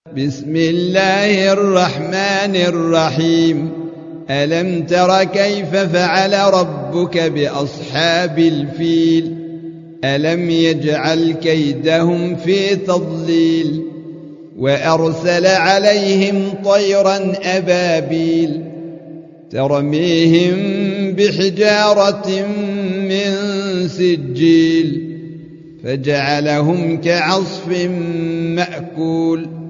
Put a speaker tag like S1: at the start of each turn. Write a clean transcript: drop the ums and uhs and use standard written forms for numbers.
S1: بسم الله الرحمن الرحيم. ألم تر كيف فعل ربك بأصحاب الفيل؟ ألم يجعل كيدهم في تضليل وأرسل عليهم طيرا أبابيل ترميهم بحجارة من سجيل فجعلهم كعصف مأكول.